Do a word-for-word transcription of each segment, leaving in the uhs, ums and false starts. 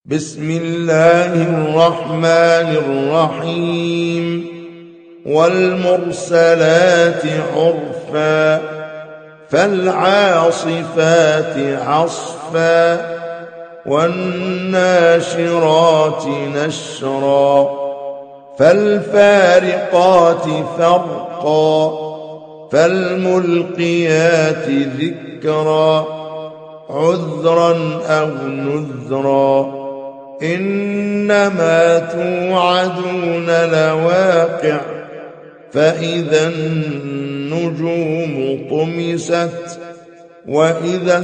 بسم الله الرحمن الرحيم والمرسلات عرفا فالعاصفات عصفا والناشرات نشرا فالفارقات فرقا فالملقيات ذكرا عذرا أو نذرا إنما توعدون لواقع فإذا النجوم طمست وإذا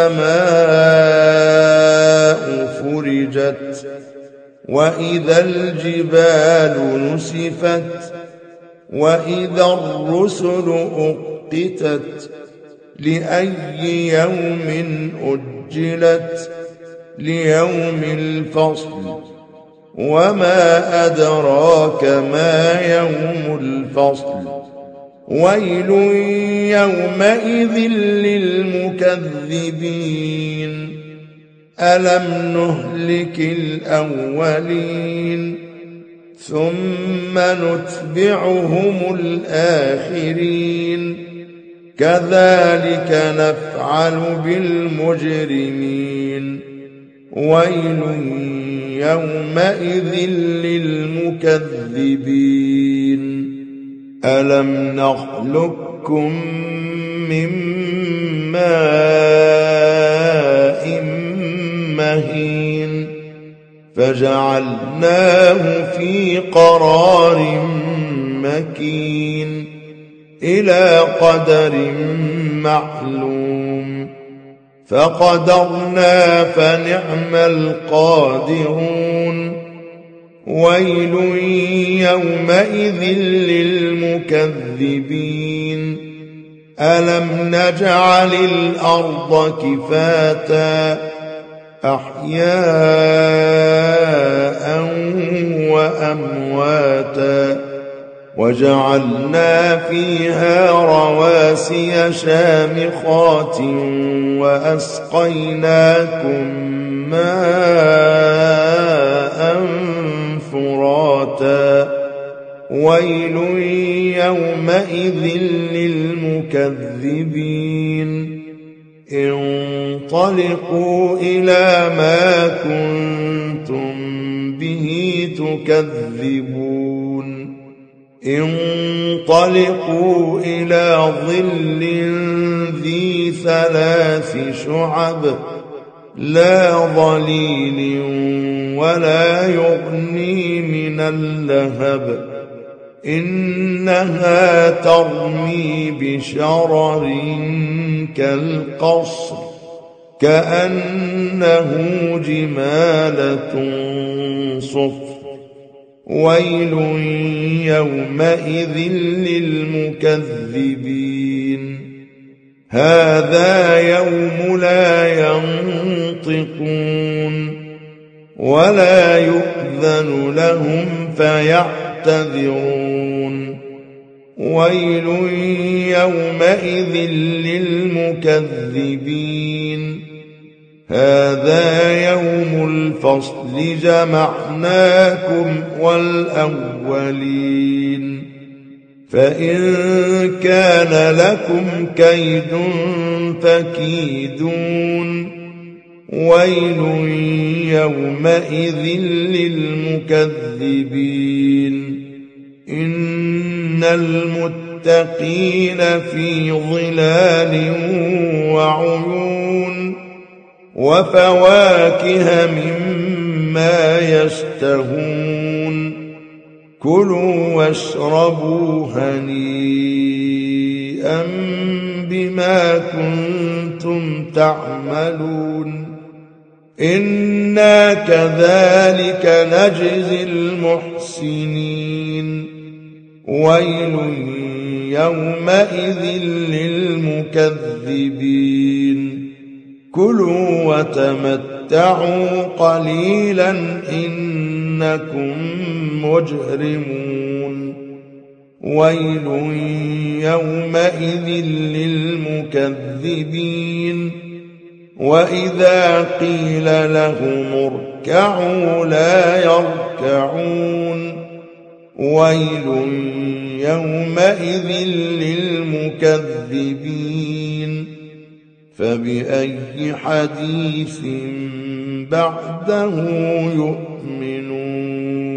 السماء فرجت وإذا الجبال نسفت وإذا الرسل أقتت لأي يوم أجلت ليوم الفصل وما أدراك ما يوم الفصل ويل يومئذ للمكذبين ألم نهلك الأولين ثم نتبعهم الآخرين كذلك نفعل بالمجرمين ويل يومئذ للمكذبين ألم نخلقكم من ماء مهين فجعلناه في قرار مكين إلى قدر معلوم فقدرنا فنعم القادرون ويل يومئذ للمكذبين ألم نجعل الأرض كفاتا أحياء وأمواتا وجعلنا فيها رواسي شامخات وأسقيناكم ماء فراتا ويل يومئذ للمكذبين انطلقوا إلى ما كنتم به تكذبون انطلقوا إلى ظل ذي ثلاث شعب لا ظليل ولا يغني من اللهب إنها ترمي بشرر كالقصر كأنه جمالة صفر ويل يومئذ للمكذبين هذا يوم لا ينطقون ولا يؤذن لهم فيعتذرون ويل يومئذ للمكذبين هذا يوم الفصل جمعناكم والأولين فإن كان لكم كيد فكيدون ويل يومئذ للمكذبين إن المتقين في ظلال وعيون وفواكه مما يشتهون كلوا واشربوا هنيئا بما كنتم تعملون إنا كذلك نجزي المحسنين ويل يومئذ للمكذبين كلوا وتمتعوا قليلا إنكم مجرمون ويل يومئذ للمكذبين وإذا قيل لهم اركعوا لا يركعون ويل يومئذ للمكذبين فبأي حديث بعده يؤمنون